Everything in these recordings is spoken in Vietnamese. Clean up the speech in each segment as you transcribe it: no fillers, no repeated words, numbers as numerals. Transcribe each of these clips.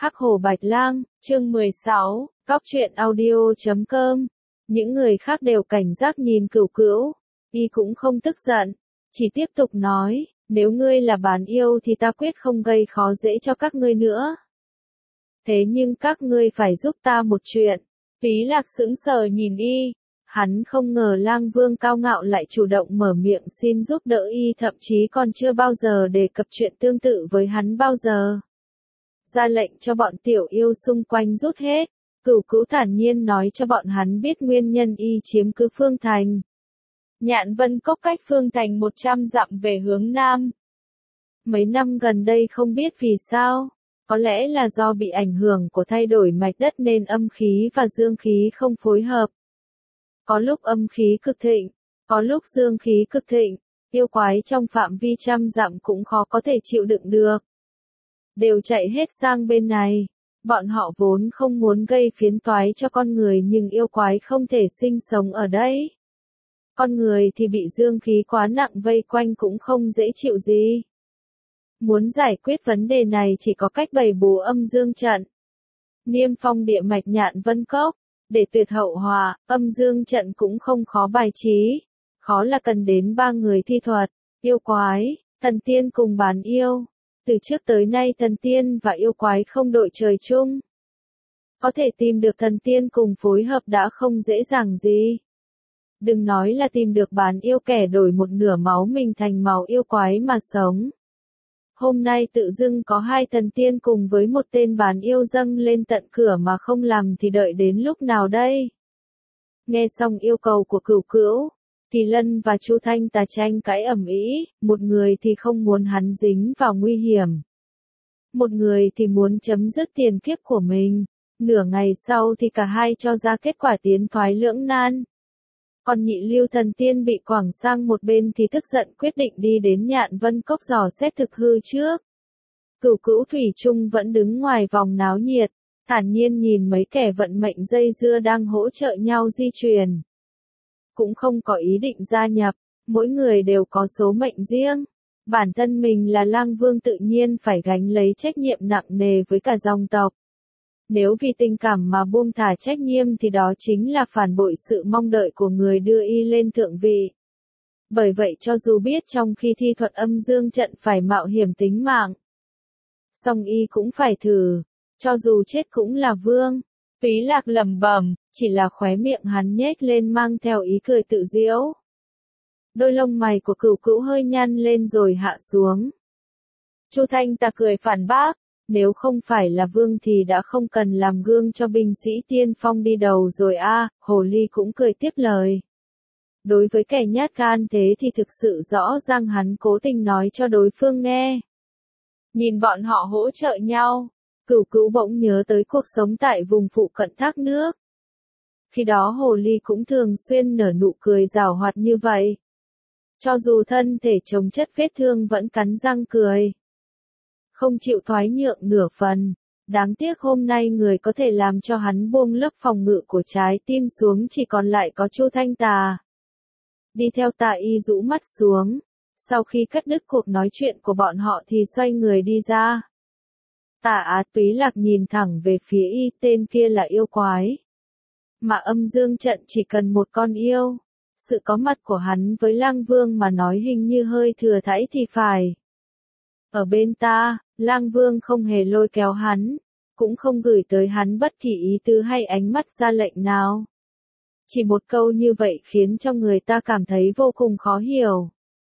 Hắc Hổ Bạch Lang, chương 16, Cóc truyện audio.com. Những người khác đều cảnh giác nhìn Cửu Cửu, y cũng không tức giận, chỉ tiếp tục nói, nếu ngươi là bán yêu thì ta quyết không gây khó dễ cho các ngươi nữa. Thế nhưng các ngươi phải giúp ta một chuyện. Phí Lạc sững sờ nhìn y, hắn không ngờ Lang Vương cao ngạo lại chủ động mở miệng xin giúp đỡ y, thậm chí còn chưa bao giờ đề cập chuyện tương tự với hắn bao giờ. Ra lệnh cho bọn tiểu yêu xung quanh rút hết, Cửu Cửu thản nhiên nói cho bọn hắn biết nguyên nhân y chiếm cứ Phương Thành. Nhạn Vân Cốc cách Phương Thành 100 dặm về hướng Nam. Mấy năm gần đây không biết vì sao, có lẽ là do bị ảnh hưởng của thay đổi mạch đất nên âm khí và dương khí không phối hợp. Có lúc âm khí cực thịnh, có lúc dương khí cực thịnh, yêu quái trong phạm vi trăm dặm cũng khó có thể chịu đựng được. Đều chạy hết sang bên này, bọn họ vốn không muốn gây phiền toái cho con người nhưng yêu quái không thể sinh sống ở đây. Con người thì bị dương khí quá nặng vây quanh cũng không dễ chịu gì. Muốn giải quyết vấn đề này chỉ có cách bày bố âm dương trận. Niêm phong địa mạch Nhạn Vân Cốc, để tuyệt hậu họa, âm dương trận cũng không khó bài trí. Khó là cần đến 3 người thi thuật, yêu quái, thần tiên cùng bán yêu. Từ trước tới nay thần tiên và yêu quái không đội trời chung. Có thể tìm được thần tiên cùng phối hợp đã không dễ dàng gì. Đừng nói là tìm được bán yêu kẻ đổi một nửa máu mình thành máu yêu quái mà sống. Hôm nay tự dưng có 2 thần tiên cùng với một tên bán yêu dâng lên tận cửa mà không làm thì đợi đến lúc nào đây? Nghe xong yêu cầu của Cửu Cửu, Kỳ Lân và Chu Thanh Tà tranh cãi ầm ĩ, một người thì không muốn hắn dính vào nguy hiểm. Một người thì muốn chấm dứt tiền kiếp của mình. Nửa ngày sau thì cả hai cho ra kết quả tiến thoái lưỡng nan. Còn Nhị Lưu thần tiên bị quẳng sang một bên thì tức giận quyết định đi đến Nhạn Vân Cốc dò xét thực hư trước. Cửu Cửu thủy chung vẫn đứng ngoài vòng náo nhiệt, thản nhiên nhìn mấy kẻ vận mệnh dây dưa đang hỗ trợ nhau di chuyển. Cũng không có ý định gia nhập, mỗi người đều có số mệnh riêng. Bản thân mình là Lang Vương tự nhiên phải gánh lấy trách nhiệm nặng nề với cả dòng tộc. Nếu vì tình cảm mà buông thả trách nhiệm thì đó chính là phản bội sự mong đợi của người đưa y lên thượng vị. Bởi vậy cho dù biết trong khi thi thuật âm dương trận phải mạo hiểm tính mạng, song y cũng phải thử, cho dù chết cũng là vương. Phí Lạc lẩm bẩm, chỉ là khóe miệng hắn nhếch lên mang theo ý cười tự giễu. Đôi lông mày của Cửu Cửu hơi nhăn lên rồi hạ xuống. Chu Thanh Tà cười phản bác, nếu không phải là vương thì đã không cần làm gương cho binh sĩ tiên phong đi đầu rồi a. Hồ Ly cũng cười tiếp lời. Đối với kẻ nhát gan thế thì thực sự rõ ràng hắn cố tình nói cho đối phương nghe. Nhìn bọn họ hỗ trợ nhau, Cửu Cửu bỗng nhớ tới cuộc sống tại vùng phụ cận thác nước. Khi đó Hồ Ly cũng thường xuyên nở nụ cười giảo hoạt như vậy. Cho dù thân thể chống chất vết thương vẫn cắn răng cười. Không chịu thoái nhượng nửa phần. Đáng tiếc hôm nay người có thể làm cho hắn buông lớp phòng ngự của trái tim xuống chỉ còn lại có Chu Thanh Tà. Đi theo Tà y rũ mắt xuống. Sau khi cắt đứt cuộc nói chuyện của bọn họ thì xoay người đi ra. Tà Á Túy Lạc nhìn thẳng về phía y, tên kia là yêu quái. Mà âm dương trận chỉ cần một con yêu. Sự có mặt của hắn với Lang Vương mà nói hình như hơi thừa thãi thì phải. Ở bên ta, Lang Vương không hề lôi kéo hắn, cũng không gửi tới hắn bất kỳ ý tứ hay ánh mắt ra lệnh nào. Chỉ một câu như vậy khiến cho người ta cảm thấy vô cùng khó hiểu.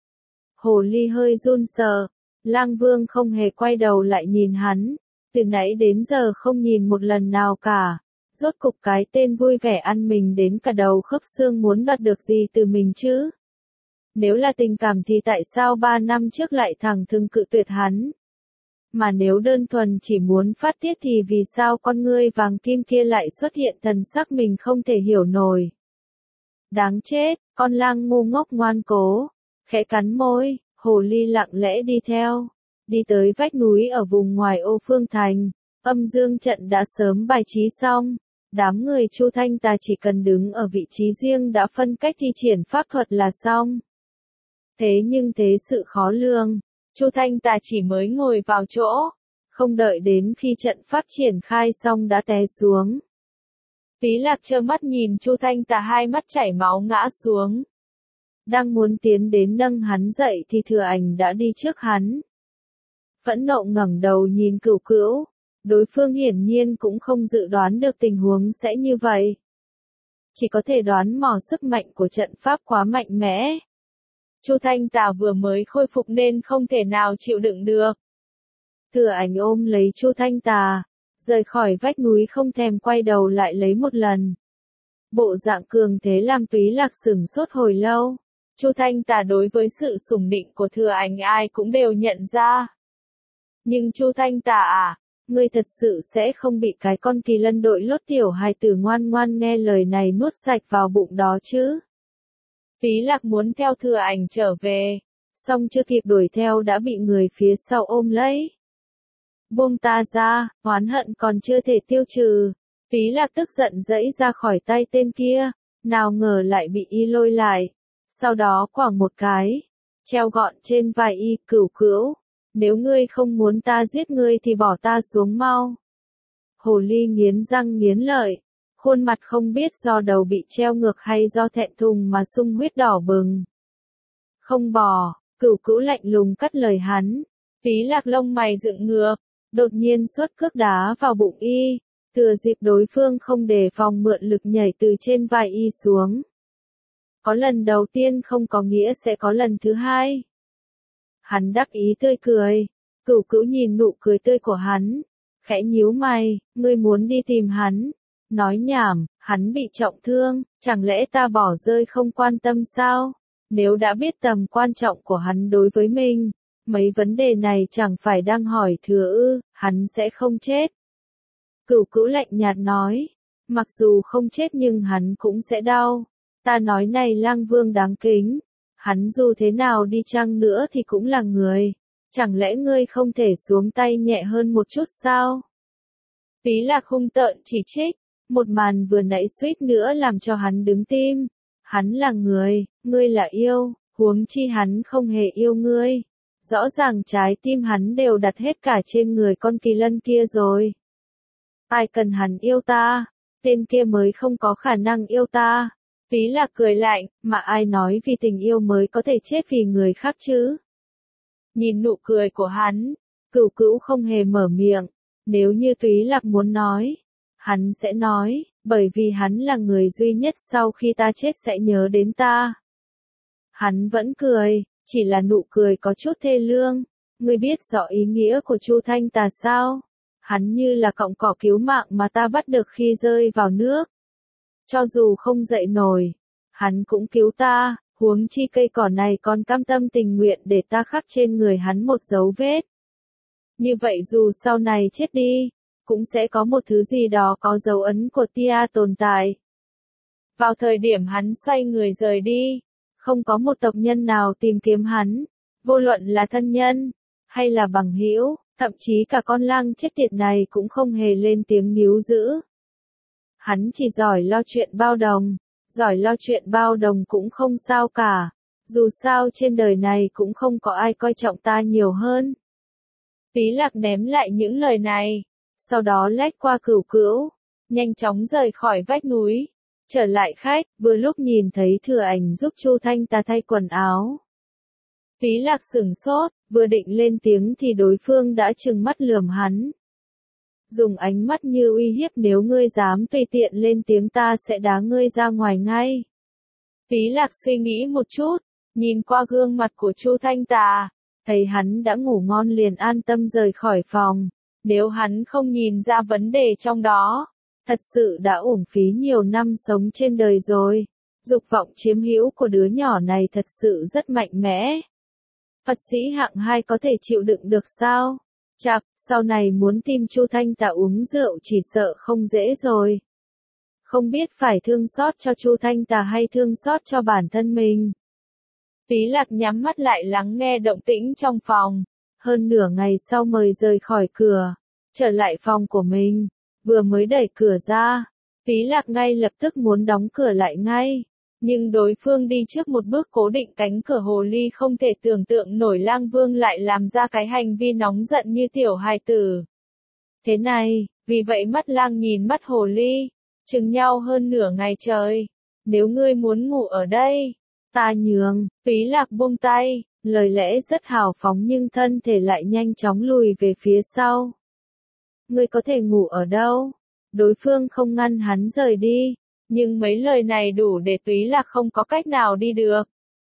Hồ Ly hơi run sợ, Lang Vương không hề quay đầu lại nhìn hắn, từ nãy đến giờ không nhìn một lần nào cả. Rốt cục cái tên vui vẻ ăn mình đến cả đầu khớp xương muốn đoạt được gì từ mình chứ? Nếu là tình cảm thì tại sao 3 năm trước lại thẳng thừng cự tuyệt hắn? Mà nếu đơn thuần chỉ muốn phát tiết thì vì sao con ngươi vàng kim kia lại xuất hiện thần sắc mình không thể hiểu nổi? Đáng chết, con lang ngu ngốc ngoan cố, khẽ cắn môi, Hồ Ly lặng lẽ đi theo, đi tới vách núi ở vùng ngoài ô Phương Thành, âm dương trận đã sớm bài trí xong. Đám người Chu Thanh Tà chỉ cần đứng ở vị trí riêng đã phân cách thi triển pháp thuật là xong. Thế nhưng thế sự khó lường, Chu Thanh Tà chỉ mới ngồi vào chỗ, không đợi đến khi trận pháp triển khai xong đã té xuống. Phí Lạc trơ mắt nhìn Chu Thanh Tà hai mắt chảy máu ngã xuống. Đang muốn tiến đến nâng hắn dậy thì Thừa Ảnh đã đi trước hắn. Phẫn nộ ngẩng đầu nhìn Cửu Cữu, đối phương hiển nhiên cũng không dự đoán được tình huống sẽ như vậy. Chỉ có thể đoán mò sức mạnh của trận pháp quá mạnh mẽ. Chu Thanh Tà vừa mới khôi phục nên không thể nào chịu đựng được. Thừa Ảnh ôm lấy Chu Thanh Tà, rời khỏi vách núi không thèm quay đầu lại lấy một lần. Bộ dạng cường thế làm Túy Lạc sửng sốt hồi lâu. Chu Thanh Tà đối với sự sủng nịnh của Thừa Ảnh ai cũng đều nhận ra. Nhưng Chu Thanh Tà à, ngươi thật sự sẽ không bị cái con kỳ lân đội lốt tiểu hài tử ngoan ngoan nghe lời này nuốt sạch vào bụng đó chứ? Phí Lạc muốn theo Thừa Ảnh trở về, song chưa kịp đuổi theo đã bị người phía sau ôm lấy. Buông ta ra, oán hận còn chưa thể tiêu trừ. Phí Lạc tức giận giãy ra khỏi tay tên kia, nào ngờ lại bị y lôi lại. Sau đó quẳng một cái, treo gọn trên vai y. Cửu Cữu, nếu ngươi không muốn ta giết ngươi thì bỏ ta xuống mau. Hồ ly nghiến răng nghiến lợi, khuôn mặt không biết do đầu bị treo ngược hay do thẹn thùng mà sung huyết đỏ bừng. Không bỏ, Cửu Cữu lạnh lùng cắt lời hắn. Phí Lạc lông mày dựng ngược, đột nhiên xuất cước đá vào bụng y, thừa dịp đối phương không đề phòng mượn lực nhảy từ trên vai y xuống. Có lần đầu tiên không có nghĩa sẽ có lần thứ hai. Hắn đắc ý tươi cười, Cửu Cữu nhìn nụ cười tươi của hắn, khẽ nhíu mày, ngươi muốn đi tìm hắn. Nói nhảm, hắn bị trọng thương, chẳng lẽ ta bỏ rơi không quan tâm sao? Nếu đã biết tầm quan trọng của hắn đối với mình, mấy vấn đề này chẳng phải đang hỏi thừa ư, hắn sẽ không chết. Cửu Cữu lạnh nhạt nói, mặc dù không chết nhưng hắn cũng sẽ đau. Ta nói này Lang Vương đáng kính, hắn dù thế nào đi chăng nữa thì cũng là người, chẳng lẽ ngươi không thể xuống tay nhẹ hơn một chút sao? Phí Lạc hung tợn chỉ trích, một màn vừa nãy suýt nữa làm cho hắn đứng tim. Hắn là người, ngươi là yêu, huống chi hắn không hề yêu ngươi. Rõ ràng trái tim hắn đều đặt hết cả trên người con kỳ lân kia rồi. Ai cần hắn yêu ta, tên kia mới không có khả năng yêu ta. Phí Lạc cười lạnh, mà ai nói vì tình yêu mới có thể chết vì người khác chứ? Nhìn nụ cười của hắn, Cửu Cữu không hề mở miệng. Nếu như Túy Lạc muốn nói, hắn sẽ nói, bởi vì hắn là người duy nhất sau khi ta chết sẽ nhớ đến ta. Hắn vẫn cười, chỉ là nụ cười có chút thê lương. Ngươi biết rõ ý nghĩa của Chu Thanh Tà sao? Hắn như là cọng cỏ cứu mạng mà ta bắt được khi rơi vào nước. Cho dù không dậy nổi, hắn cũng cứu ta, huống chi cây cỏ này còn cam tâm tình nguyện để ta khắc trên người hắn một dấu vết. Như vậy dù sau này chết đi, cũng sẽ có một thứ gì đó có dấu ấn của Tia tồn tại. Vào thời điểm hắn xoay người rời đi, không có một tộc nhân nào tìm kiếm hắn, vô luận là thân nhân, hay là bằng hữu, thậm chí cả con lang chết tiệt này cũng không hề lên tiếng níu giữ. Hắn chỉ giỏi lo chuyện bao đồng, giỏi lo chuyện bao đồng cũng không sao cả, dù sao trên đời này cũng không có ai coi trọng ta nhiều hơn. Phí Lạc ném lại những lời này, sau đó lách qua Cửu Cữu, nhanh chóng rời khỏi vách núi, trở lại khách, vừa lúc nhìn thấy Thừa Ảnh giúp Chu Thanh Tà thay quần áo. Phí Lạc sửng sốt, vừa định lên tiếng thì đối phương đã trừng mắt lườm hắn. Dùng ánh mắt như uy hiếp, nếu ngươi dám tùy tiện lên tiếng ta sẽ đá ngươi ra ngoài ngay. Phí Lạc suy nghĩ một chút, nhìn qua gương mặt của Chu Thanh Tà, thấy hắn đã ngủ ngon liền an tâm rời khỏi phòng. Nếu hắn không nhìn ra vấn đề trong đó, thật sự đã uổng phí nhiều năm sống trên đời rồi. Dục vọng chiếm hữu của đứa nhỏ này thật sự rất mạnh mẽ. Phật sĩ hạng 2 có thể chịu đựng được sao? Chắc, sau này muốn tìm Chu Thanh Tà uống rượu chỉ sợ không dễ rồi. Không biết phải thương xót cho Chu Thanh Tà hay thương xót cho bản thân mình. Phí Lạc nhắm mắt lại lắng nghe động tĩnh trong phòng. Hơn nửa ngày sau mới rời khỏi cửa, trở lại phòng của mình. Vừa mới đẩy cửa ra, Phí Lạc ngay lập tức muốn đóng cửa lại ngay. Nhưng đối phương đi trước một bước cố định cánh cửa. Hồ ly không thể tưởng tượng nổi Lang Vương lại làm ra cái hành vi nóng giận như tiểu hài tử thế này, vì vậy mắt Lang nhìn mắt hồ ly, chừng nhau hơn nửa ngày trời. Nếu ngươi muốn ngủ ở đây, ta nhường. Túy Lạc buông tay, lời lẽ rất hào phóng nhưng thân thể lại nhanh chóng lùi về phía sau. Ngươi có thể ngủ ở đâu? Đối phương không ngăn hắn rời đi, nhưng mấy lời này đủ để Túy Lạc không có cách nào đi được.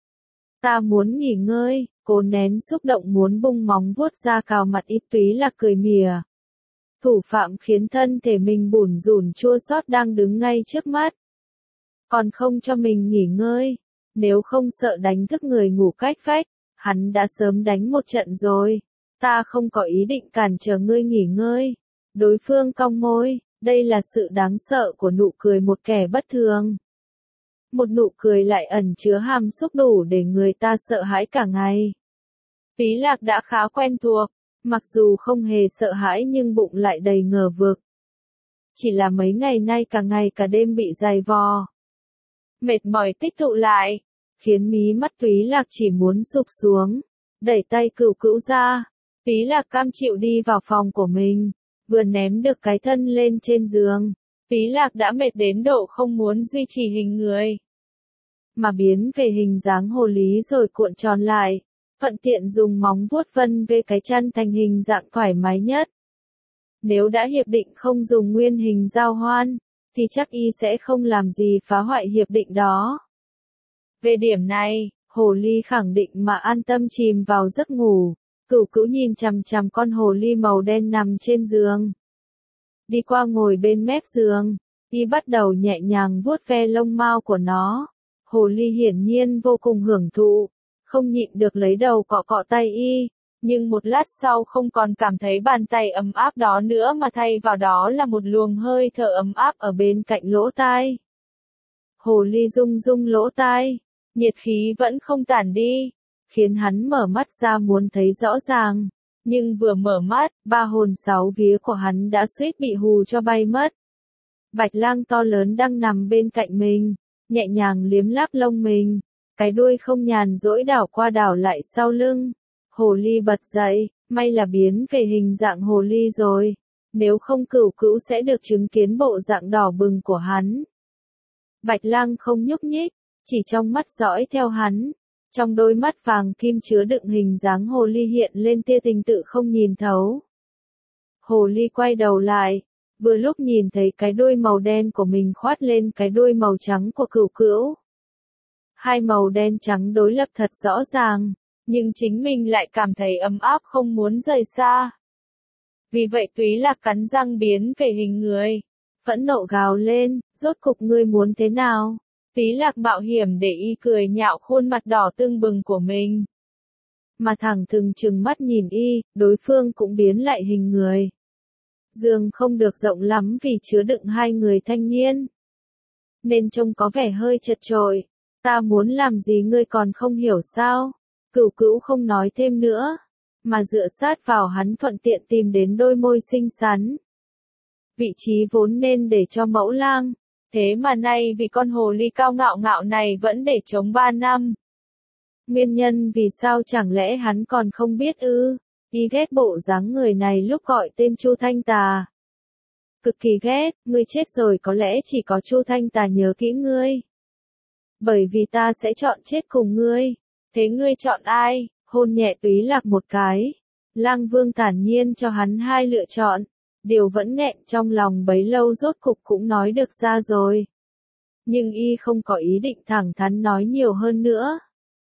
Ta muốn nghỉ ngơi, cố nén xúc động muốn bung móng vuốt ra cào mặt ít. Túy Lạc cười mỉa. Thủ phạm khiến thân thể mình bủn rủn chua xót đang đứng ngay trước mắt. Còn không cho mình nghỉ ngơi, nếu không sợ đánh thức người ngủ cách vách, hắn đã sớm đánh một trận rồi. Ta không có ý định cản trở ngươi nghỉ ngơi. Đối phương cong môi, đây là sự đáng sợ của nụ cười một kẻ bất thường. Một nụ cười lại ẩn chứa hàm xúc đủ để người ta sợ hãi cả ngày. Túy Lạc đã khá quen thuộc, mặc dù không hề sợ hãi nhưng bụng lại đầy ngờ vực. Chỉ là mấy ngày nay cả ngày cả đêm bị dày vò. Mệt mỏi tích tụ lại, khiến mí mắt Túy Lạc chỉ muốn sụp xuống, đẩy tay Cửu Cữu ra. Túy Lạc cam chịu đi vào phòng của mình, vừa ném được cái thân lên trên giường. Túy Lạc đã mệt đến độ không muốn duy trì hình người, mà biến về hình dáng hồ ly rồi cuộn tròn lại, thuận tiện dùng móng vuốt vân về cái chăn thành hình dạng thoải mái nhất. Nếu đã hiệp định không dùng nguyên hình giao hoan, thì chắc y sẽ không làm gì phá hoại hiệp định đó. Về điểm này, hồ ly khẳng định mà an tâm chìm vào giấc ngủ. Cửu Cữu nhìn chằm chằm con hồ ly màu đen nằm trên giường. Đi qua ngồi bên mép giường, y bắt đầu nhẹ nhàng vuốt ve lông mao của nó. Hồ ly hiển nhiên vô cùng hưởng thụ, không nhịn được lấy đầu cọ cọ tay y, nhưng một lát sau không còn cảm thấy bàn tay ấm áp đó nữa mà thay vào đó là một luồng hơi thở ấm áp ở bên cạnh lỗ tai. Hồ ly rung rung lỗ tai, nhiệt khí vẫn không tản đi, khiến hắn mở mắt ra muốn thấy rõ ràng, nhưng vừa mở mắt, ba hồn sáu vía của hắn đã suýt bị hù cho bay mất. Bạch Lang to lớn đang nằm bên cạnh mình, nhẹ nhàng liếm láp lông mình, cái đuôi không nhàn rỗi đảo qua đảo lại sau lưng. Hồ ly bật dậy, may là biến về hình dạng hồ ly rồi, nếu không Cửu Cữu sẽ được chứng kiến bộ dạng đỏ bừng của hắn. Bạch Lang không nhúc nhích, chỉ trong mắt dõi theo hắn. Trong đôi mắt vàng kim chứa đựng hình dáng hồ ly hiện lên tia tình tự không nhìn thấu. Hồ ly quay đầu lại, vừa lúc nhìn thấy cái đuôi màu đen của mình khoát lên cái đuôi màu trắng của Cửu Cữu. Hai màu đen trắng đối lập thật rõ ràng, nhưng chính mình lại cảm thấy ấm áp không muốn rời xa. Vì vậy Túy Lạc cắn răng biến về hình người, phẫn nộ gào lên, rốt cục ngươi muốn thế nào? Túy Lạc mạo hiểm để y cười nhạo khuôn mặt đỏ tưng bừng của mình. Mà thẳng thừng trừng mắt nhìn y, đối phương cũng biến lại hình người. Giường không được rộng lắm vì chứa đựng hai người thanh niên, nên trông có vẻ hơi chật chội. Ta muốn làm gì ngươi còn không hiểu sao? Cửu Cữu không nói thêm nữa, mà dựa sát vào hắn thuận tiện tìm đến đôi môi xinh xắn. Vị trí vốn nên để cho Mẫu Lang, thế mà nay vì con hồ ly cao ngạo ngạo này vẫn để trống 3 năm. Nguyên nhân vì sao chẳng lẽ hắn còn không biết ư? Y ghét bộ dáng người này lúc gọi tên Chu Thanh Tà. Cực kỳ ghét, ngươi chết rồi có lẽ chỉ có Chu Thanh Tà nhớ kỹ ngươi. Bởi vì ta sẽ chọn chết cùng ngươi. Thế ngươi chọn ai? Hôn nhẹ Túy Lạc một cái. Lang Vương thản nhiên cho hắn hai lựa chọn. Điều vẫn nghẹn trong lòng bấy lâu rốt cục cũng nói được ra rồi. Nhưng y không có ý định thẳng thắn nói nhiều hơn nữa.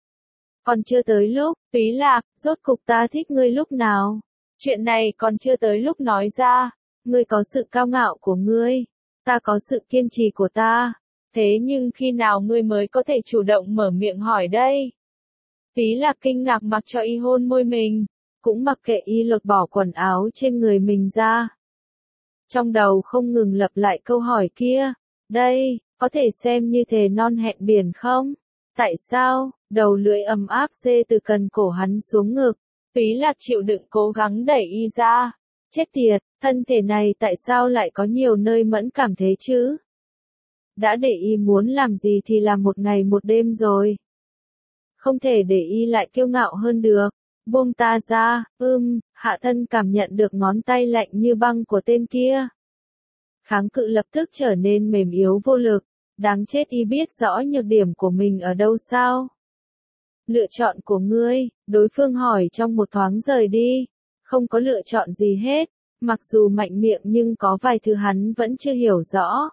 Còn chưa tới lúc, Túy Lạc, rốt cục ta thích ngươi lúc nào? Chuyện này còn chưa tới lúc nói ra. Ngươi có sự cao ngạo của ngươi, ta có sự kiên trì của ta. Thế nhưng khi nào ngươi mới có thể chủ động mở miệng hỏi đây? Túy Lạc kinh ngạc mặc cho y hôn môi mình, cũng mặc kệ y lột bỏ quần áo trên người mình ra. Trong đầu không ngừng lặp lại câu hỏi kia. Đây, có thể xem như thề non hẹn biển không? Tại sao? Đầu lưỡi ấm áp xê từ cần cổ hắn xuống ngực. Túy Lạc chịu đựng cố gắng đẩy y ra. Chết tiệt, thân thể này tại sao lại có nhiều nơi mẫn cảm thế chứ? đã để y muốn làm gì thì làm một ngày một đêm rồi. Không thể để y lại kiêu ngạo hơn được. Buông ta ra, Hạ Thân cảm nhận được ngón tay lạnh như băng của tên kia. Kháng cự lập tức trở nên mềm yếu vô lực, đáng chết, y biết rõ nhược điểm của mình ở đâu sao? Lựa chọn của ngươi, đối phương hỏi trong một thoáng rời đi, không có lựa chọn gì hết, mặc dù mạnh miệng nhưng có vài thứ hắn vẫn chưa hiểu rõ.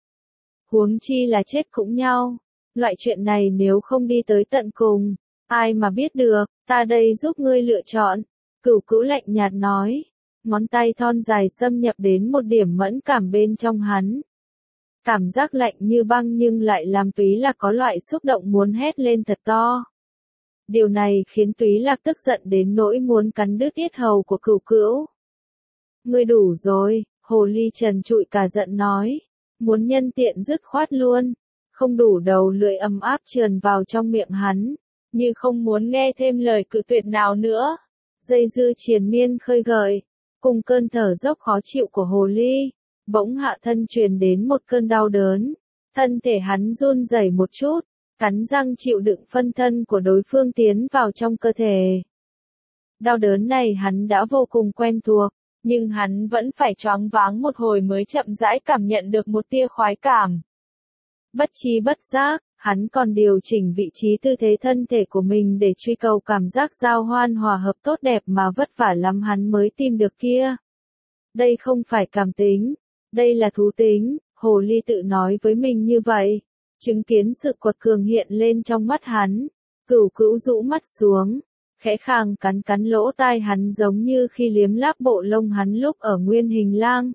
Huống chi là chết cũng nhau, loại chuyện này nếu không đi tới tận cùng, ai mà biết được, ta đây giúp ngươi lựa chọn, Cửu Cữu lạnh nhạt nói, ngón tay thon dài xâm nhập đến một điểm mẫn cảm bên trong hắn. Cảm giác lạnh như băng nhưng lại làm Túy Lạc có loại xúc động muốn hét lên thật to. Điều này khiến Túy Lạc tức giận đến nỗi muốn cắn đứt yết hầu của Cửu Cữu. Ngươi đủ rồi, hồ ly trần trụi cả giận nói, muốn nhân tiện dứt khoát luôn, không đủ đầu lưỡi ấm áp trườn vào trong miệng hắn, như không muốn nghe thêm lời cự tuyệt nào nữa. Dây dưa triền miên khơi gợi, cùng cơn thở dốc khó chịu của hồ ly, bỗng Hạ Thân truyền đến một cơn đau đớn, thân thể hắn run rẩy một chút, cắn răng chịu đựng phân thân của đối phương tiến vào trong cơ thể. Đau đớn này hắn đã vô cùng quen thuộc, nhưng hắn vẫn phải choáng váng một hồi mới chậm rãi cảm nhận được một tia khoái cảm. Bất tri bất giác, hắn còn điều chỉnh vị trí tư thế thân thể của mình để truy cầu cảm giác giao hoan hòa hợp tốt đẹp mà vất vả lắm hắn mới tìm được kia. Đây không phải cảm tính, đây là thú tính, hồ ly tự nói với mình như vậy. Chứng kiến sự quật cường hiện lên trong mắt hắn, Cửu Cữu rũ mắt xuống, khẽ khàng cắn lỗ tai hắn giống như khi liếm láp bộ lông hắn lúc ở Nguyên Hình Lang.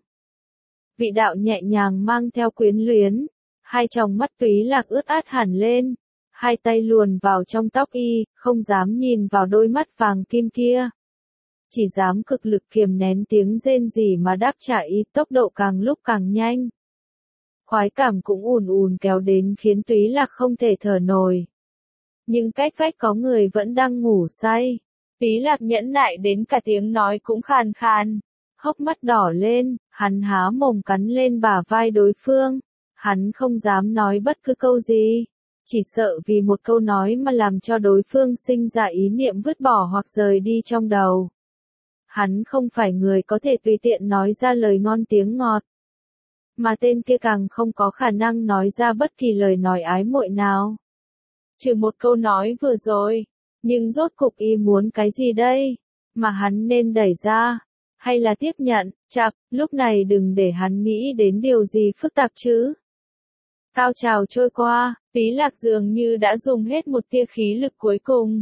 Vị đạo nhẹ nhàng mang theo quyến luyến, hai tròng mắt Túy Lạc ướt át hẳn lên, hai tay luồn vào trong tóc y, không dám nhìn vào đôi mắt vàng kim kia. Chỉ dám cực lực kiềm nén tiếng rên rỉ mà đáp trả y, tốc độ càng lúc càng nhanh. Khoái cảm cũng ùn ùn kéo đến khiến Túy Lạc không thể thở nổi. Nhưng cách vách có người vẫn đang ngủ say. Túy Lạc nhẫn nại đến cả tiếng nói cũng khàn khàn. Hốc mắt đỏ lên, hắn há mồm cắn lên bả vai đối phương. Hắn không dám nói bất cứ câu gì. Chỉ sợ vì một câu nói mà làm cho đối phương sinh ra ý niệm vứt bỏ hoặc rời đi trong đầu. Hắn không phải người có thể tùy tiện nói ra lời ngon tiếng ngọt. Mà tên kia càng không có khả năng nói ra bất kỳ lời nói ái muội nào. Trừ một câu nói vừa rồi, nhưng rốt cục y muốn cái gì đây? Mà hắn nên đẩy ra, hay là tiếp nhận, chặt, lúc này đừng để hắn nghĩ đến điều gì phức tạp chứ. Cao trào trôi qua, Túy Lạc dường như đã dùng hết một tia khí lực cuối cùng.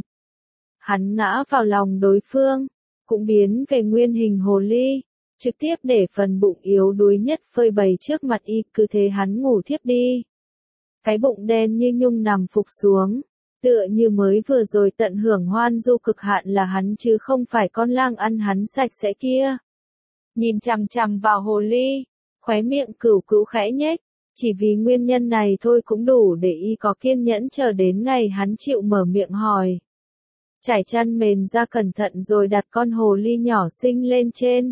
Hắn ngã vào lòng đối phương, cũng biến về nguyên hình hồ ly, trực tiếp để phần bụng yếu đuối nhất phơi bày trước mặt y, cứ thế hắn ngủ thiếp đi. Cái bụng đen như nhung nằm phục xuống, tựa như mới vừa rồi tận hưởng hoan du cực hạn là hắn chứ không phải con lang ăn hắn sạch sẽ kia. Nhìn chằm chằm vào hồ ly, khóe miệng Cửu Cữu khẽ nhếch, chỉ vì nguyên nhân này thôi cũng đủ để y có kiên nhẫn chờ đến ngày hắn chịu mở miệng hỏi. Trải chăn mền ra cẩn thận rồi đặt con hồ ly nhỏ xinh lên trên.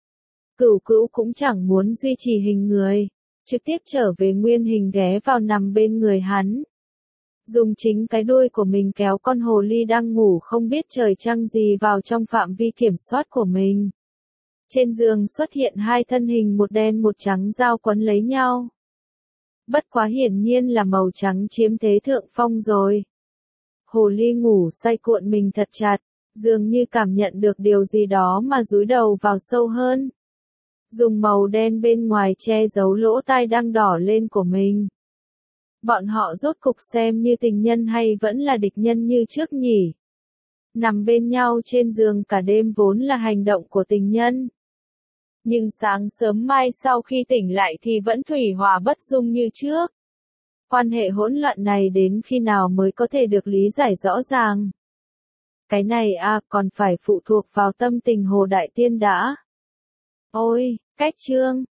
Cửu Cữu cũng chẳng muốn duy trì hình người, trực tiếp trở về nguyên hình ghé vào nằm bên người hắn. Dùng chính cái đuôi của mình kéo con hồ ly đang ngủ không biết trời trăng gì vào trong phạm vi kiểm soát của mình. Trên giường xuất hiện hai thân hình một đen một trắng giao quấn lấy nhau. Bất quá hiển nhiên là màu trắng chiếm thế thượng phong rồi. Hồ ly ngủ say cuộn mình thật chặt, dường như cảm nhận được điều gì đó mà dúi đầu vào sâu hơn. Dùng màu đen bên ngoài che giấu lỗ tai đang đỏ lên của mình. Bọn họ rốt cục xem như tình nhân hay vẫn là địch nhân như trước nhỉ? Nằm bên nhau trên giường cả đêm vốn là hành động của tình nhân. Nhưng sáng sớm mai sau khi tỉnh lại thì vẫn thủy hòa bất dung như trước. Quan hệ hỗn loạn này đến khi nào mới có thể được lý giải rõ ràng? Cái này còn phải phụ thuộc vào tâm tình Hồ Đại Tiên đã. Ôi, cách chương.